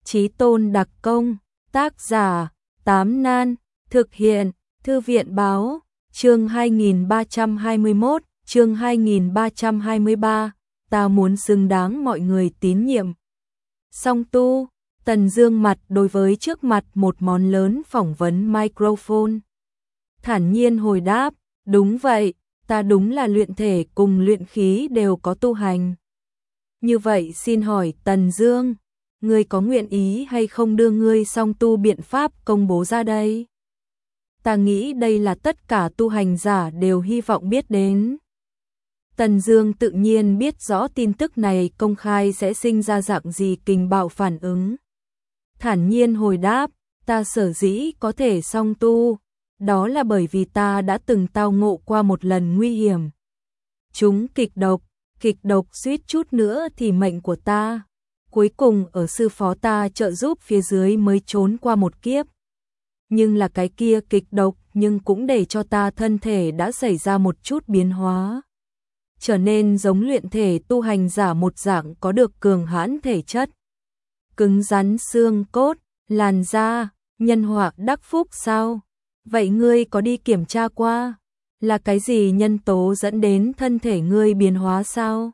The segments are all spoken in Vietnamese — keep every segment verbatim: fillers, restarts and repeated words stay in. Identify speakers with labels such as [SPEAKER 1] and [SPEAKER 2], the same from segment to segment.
[SPEAKER 1] Chí Tôn đặc công, tác giả, Tám Nan, thực hiện, Thư viện báo, chương hai nghìn ba trăm hai mươi mốt, chương hai nghìn ba trăm hai mươi ba, ta muốn xứng đáng mọi người tín nhiệm. Song tu, Tần Dương mặt đối với trước mặt một món lớn phỏng vấn microphone. Thản nhiên hồi đáp, đúng vậy, ta đúng là luyện thể cùng luyện khí đều có tu hành. Như vậy xin hỏi Tần Dương, ngươi có nguyện ý hay không đưa ngươi song tu biện pháp công bố ra đây? Ta nghĩ đây là tất cả tu hành giả đều hy vọng biết đến. Tần Dương tự nhiên biết rõ tin tức này công khai sẽ sinh ra dạng gì kình bạo phản ứng. Thản nhiên hồi đáp, ta sở dĩ có thể song tu, đó là bởi vì ta đã từng tao ngộ qua một lần nguy hiểm. Chúng kịch độc, kịch độc suýt chút nữa thì mệnh của ta. Cuối cùng ở sư phó ta trợ giúp phía dưới mới trốn qua một kiếp. Nhưng là cái kia kịch độc nhưng cũng để cho ta thân thể đã xảy ra một chút biến hóa. Trở nên giống luyện thể tu hành giả một dạng có được cường hãn thể chất. Cứng rắn xương cốt, làn da, nhân họa đắc phúc sao? Vậy ngươi có đi kiểm tra qua? Là cái gì nhân tố dẫn đến thân thể ngươi biến hóa sao?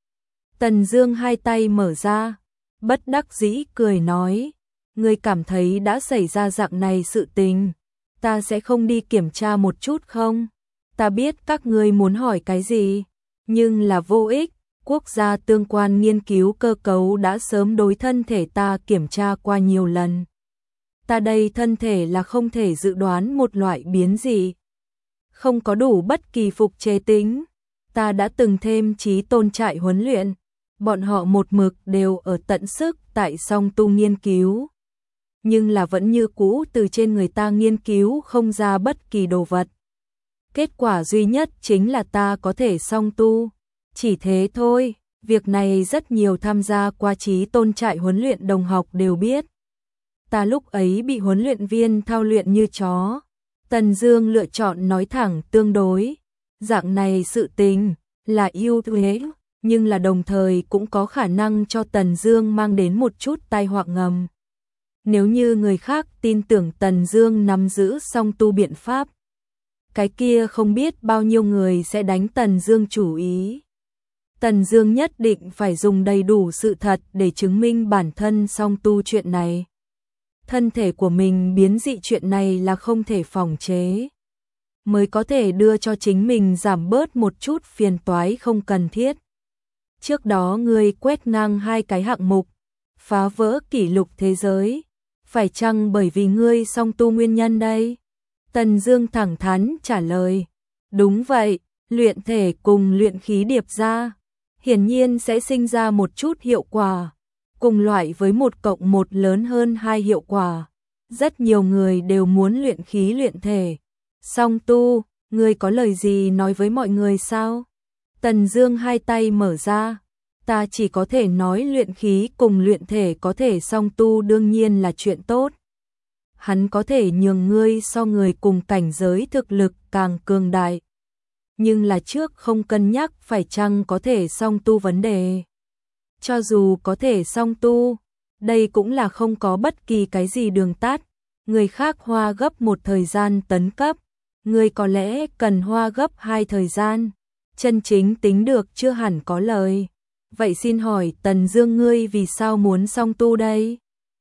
[SPEAKER 1] Tần Dương hai tay mở ra, bất đắc dĩ cười nói, ngươi cảm thấy đã xảy ra dạng này sự tình, ta sẽ không đi kiểm tra một chút không? Ta biết các ngươi muốn hỏi cái gì, nhưng là vô ích, quốc gia tương quan nghiên cứu cơ cấu đã sớm đối thân thể ta kiểm tra qua nhiều lần. Ta đây thân thể là không thể dự đoán một loại biến gì, không có đủ bất kỳ phục chế tính. Ta đã từng thêm Chí Tôn trại huấn luyện, bọn họ một mực đều ở tận sức tại song tu nghiên cứu, nhưng là vẫn như cũ từ trên người ta nghiên cứu không ra bất kỳ đồ vật. Kết quả duy nhất chính là ta có thể song tu, chỉ thế thôi. Việc này rất nhiều tham gia qua Chí Tôn trại huấn luyện đồng học đều biết. Ta lúc ấy bị huấn luyện viên thao luyện như chó. Tần Dương lựa chọn nói thẳng tương đối, dạng này sự tình là ưu thế, nhưng là đồng thời cũng có khả năng cho Tần Dương mang đến một chút tai họa ngầm. Nếu như người khác tin tưởng Tần Dương nắm giữ song tu biện pháp, cái kia không biết bao nhiêu người sẽ đánh Tần Dương chủ ý. Tần Dương nhất định phải dùng đầy đủ sự thật để chứng minh bản thân song tu chuyện này. Thân thể của mình biến dị chuyện này là không thể phòng chế, mới có thể đưa cho chính mình giảm bớt một chút phiền toái không cần thiết. Trước đó ngươi quét ngang hai cái hạng mục, phá vỡ kỷ lục thế giới, phải chăng bởi vì ngươi song tu nguyên nhân đây? Tần Dương thẳng thắn trả lời, đúng vậy, luyện thể cùng luyện khí điệp ra, hiển nhiên sẽ sinh ra một chút hiệu quả, cùng loại với một cộng một lớn hơn hai hiệu quả. Rất nhiều người đều muốn luyện khí luyện thể, song tu, ngươi có lời gì nói với mọi người sao? Tần Dương hai tay mở ra, ta chỉ có thể nói luyện khí cùng luyện thể có thể song tu đương nhiên là chuyện tốt. Hắn có thể nhường ngươi so người cùng cảnh giới thực lực càng cường đại. Nhưng là trước không cân nhắc phải chăng có thể song tu vấn đề. Cho dù có thể song tu, đây cũng là không có bất kỳ cái gì đường tắt. Người khác hoa gấp một thời gian tấn cấp, ngươi có lẽ cần hoa gấp hai thời gian. Chân chính tính được chưa hẳn có lời. Vậy xin hỏi Tần Dương ngươi vì sao muốn song tu đây?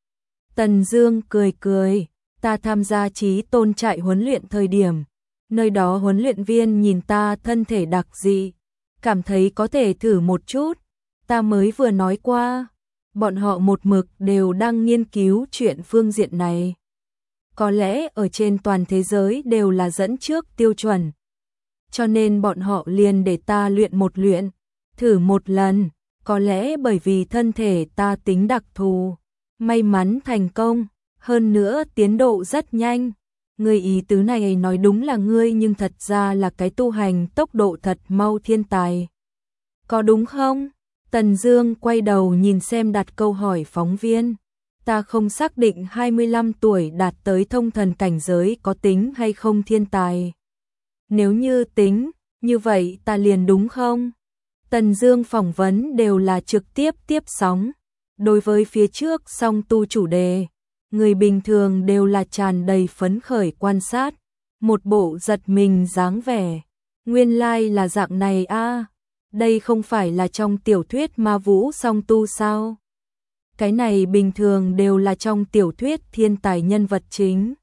[SPEAKER 1] Tần Dương cười cười, ta tham gia Chí Tôn trại huấn luyện thời điểm, nơi đó huấn luyện viên nhìn ta thân thể đặc dị, cảm thấy có thể thử một chút. Ta mới vừa nói qua, bọn họ một mực đều đang nghiên cứu chuyện phương diện này. Có lẽ ở trên toàn thế giới đều là dẫn trước tiêu chuẩn. Cho nên bọn họ liền để ta luyện một luyện, thử một lần, có lẽ bởi vì thân thể ta tính đặc thù, may mắn thành công, hơn nữa tiến độ rất nhanh. Ngươi ý tứ này nói đúng là ngươi nhưng thật ra là cái tu hành tốc độ thật mau thiên tài. Có đúng không? Tần Dương quay đầu nhìn xem đặt câu hỏi phóng viên. Ta không xác định hai mươi lăm tuổi đạt tới thông thần cảnh giới có tính hay không thiên tài. Nếu như tính, như vậy ta liền đúng không? Tần Dương phỏng vấn đều là trực tiếp tiếp sóng, Đối với phía trước song tu chủ đề, người bình thường đều là tràn đầy phấn khởi quan sát, một bộ giật mình dáng vẻ. Nguyên lai là dạng này a, đây không phải là trong tiểu thuyết ma vũ song tu sao? Cái này bình thường đều là trong tiểu thuyết thiên tài nhân vật chính.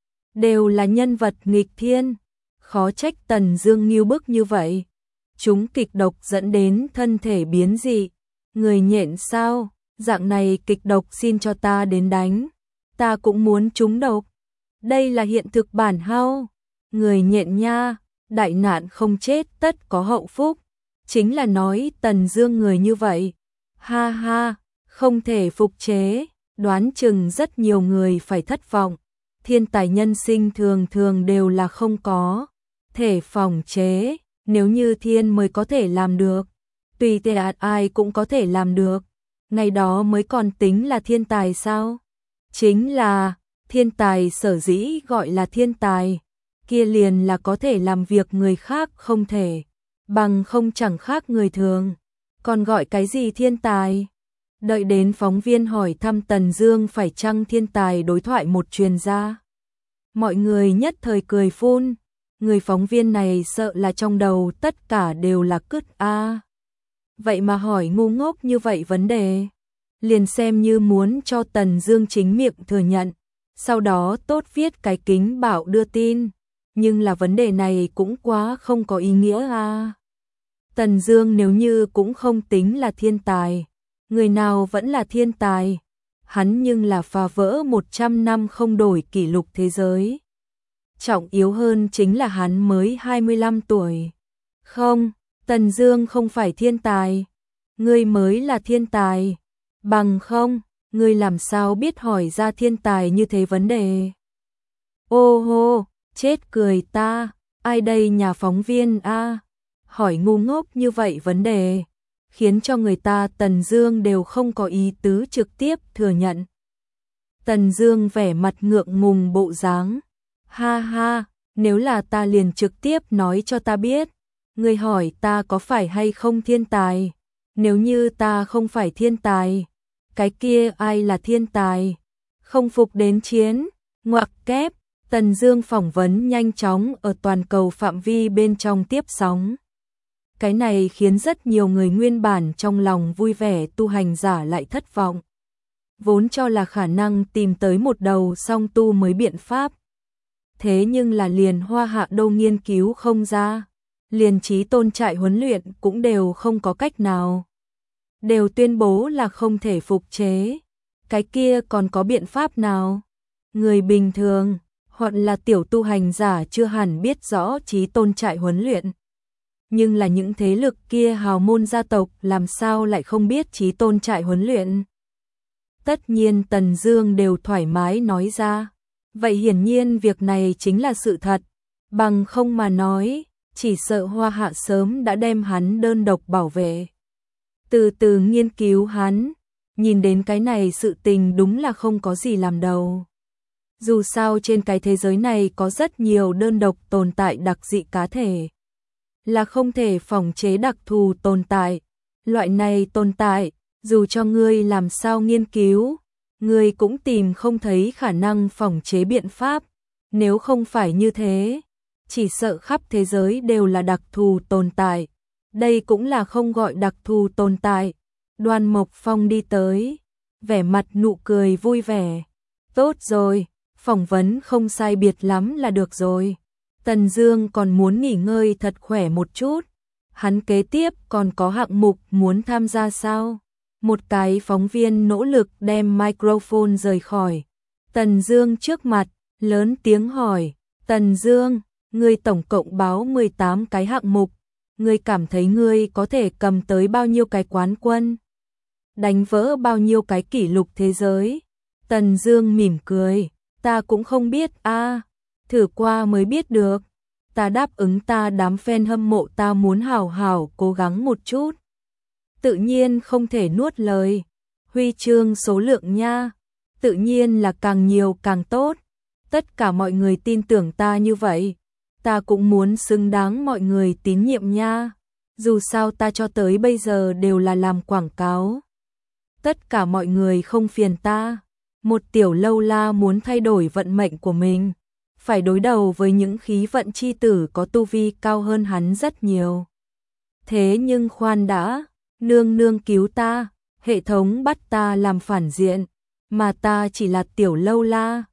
[SPEAKER 1] Đều là nhân vật nghịch thiên, khó trách Tần Dương nghiêu bức như vậy. Chúng kịch độc dẫn đến thân thể biến dị. Người nhện sao? Dạng này kịch độc xin cho ta đến đánh. Ta cũng muốn trúng độc. Đây là hiện thực bản hao. Người nhện nha, đại nạn không chết tất có hậu phúc. Chính là nói Tần Dương người như vậy. Ha ha, không thể phục chế, đoán chừng rất nhiều người phải thất vọng. Thiên tài nhân sinh thường thường đều là không có thể phòng chế, nếu như thiên mới có thể làm được, tùy tiện ai cũng có thể làm được, ngày đó mới còn tính là thiên tài sao? Chính là, thiên tài sở dĩ gọi là thiên tài, kia liền là có thể làm việc người khác không thể, bằng không chẳng khác người thường, còn gọi cái gì thiên tài? Đợi đến phóng viên hỏi thăm Tần Dương phải chăng thiên tài đối thoại một truyền ra. Mọi người nhất thời cười phun, người phóng viên này sợ là trong đầu tất cả đều là cứt a. Vậy mà hỏi ngu ngốc như vậy vấn đề, liền xem như muốn cho Tần Dương chính miệng thừa nhận, sau đó tốt viết cái kính bảo đưa tin, nhưng là vấn đề này cũng quá không có ý nghĩa a. Tần Dương nếu như cũng không tính là thiên tài, người nào vẫn là thiên tài, hắn nhưng là phá vỡ một trăm năm không đổi kỷ lục thế giới. Trọng yếu hơn chính là hắn mới hai mươi lăm tuổi. Không, Tần Dương không phải thiên tài, ngươi mới là thiên tài. Bằng không, ngươi làm sao biết hỏi ra thiên tài như thế vấn đề? Ô hô, chết cười ta, ai đây nhà phóng viên a? Hỏi ngu ngốc như vậy vấn đề, khiến cho người ta Tần Dương đều không có ý tứ trực tiếp thừa nhận. Tần Dương vẻ mặt ngượng ngùng bộ dáng, ha ha, nếu là ta liền trực tiếp nói cho ta biết, ngươi hỏi ta có phải hay không thiên tài, nếu như ta không phải thiên tài, cái kia ai là thiên tài? Không phục đến chiến, ngoặc kép, Tần Dương phỏng vấn nhanh chóng ở toàn cầu phạm vi bên trong tiếp sóng. Cái này khiến rất nhiều người nguyên bản trong lòng vui vẻ tu hành giả lại thất vọng. Vốn cho là khả năng tìm tới một đầu song tu mới biện pháp. Thế nhưng là liền Hoa Hạ đâu nghiên cứu không ra, liền Chí Tôn trại huấn luyện cũng đều không có cách nào. Đều tuyên bố là không thể phục chế. Cái kia còn có biện pháp nào? Người bình thường, hoặc là tiểu tu hành giả chưa hẳn biết rõ Chí Tôn trại huấn luyện. Nhưng là những thế lực kia hào môn gia tộc làm sao lại không biết Chí Tôn trại huấn luyện. Tất nhiên Tần Dương đều thoải mái nói ra. Vậy hiển nhiên việc này chính là sự thật. Bằng không mà nói, chỉ sợ Hoa Hạ sớm đã đem hắn đơn độc bảo vệ. Từ từ nghiên cứu hắn, nhìn đến cái này sự tình đúng là không có gì làm đầu. Dù sao trên cái thế giới này có rất nhiều đơn độc tồn tại đặc dị cá thể. Là không thể phòng chế đặc thù tồn tại. Loại này tồn tại, dù cho ngươi làm sao nghiên cứu, ngươi cũng tìm không thấy khả năng phòng chế biện pháp. Nếu không phải như thế, chỉ sợ khắp thế giới đều là đặc thù tồn tại. Đây cũng là không gọi đặc thù tồn tại. Đoan Mộc Phong đi tới, vẻ mặt nụ cười vui vẻ. Tốt rồi, phỏng vấn không sai biệt lắm là được rồi. Tần Dương còn muốn nghỉ ngơi thật khỏe một chút. Hắn kế tiếp còn có hạng mục muốn tham gia sao? Một cái phóng viên nỗ lực đem microphone rời khỏi Tần Dương trước mặt, lớn tiếng hỏi, Tần Dương, ngươi tổng cộng báo mười tám cái hạng mục, ngươi cảm thấy ngươi có thể cầm tới bao nhiêu cái quán quân? Đánh vỡ bao nhiêu cái kỷ lục thế giới? Tần Dương mỉm cười, ta cũng không biết a, thử qua mới biết được. Ta đáp ứng ta đám fan hâm mộ ta muốn hào hào cố gắng một chút. Tự nhiên không thể nuốt lời. Huy chương số lượng nha, tự nhiên là càng nhiều càng tốt. Tất cả mọi người tin tưởng ta như vậy, ta cũng muốn xứng đáng mọi người tín nhiệm nha. Dù sao ta cho tới bây giờ đều là làm quảng cáo. tất cả mọi người không phiền ta. Một tiểu lâu la muốn thay đổi vận mệnh của mình, phải đối đầu với những khí vận chi tử có tu vi cao hơn hắn rất nhiều. Thế nhưng khoan đã, nương nương cứu ta, hệ thống bắt ta làm phản diện, mà ta chỉ là tiểu lâu la,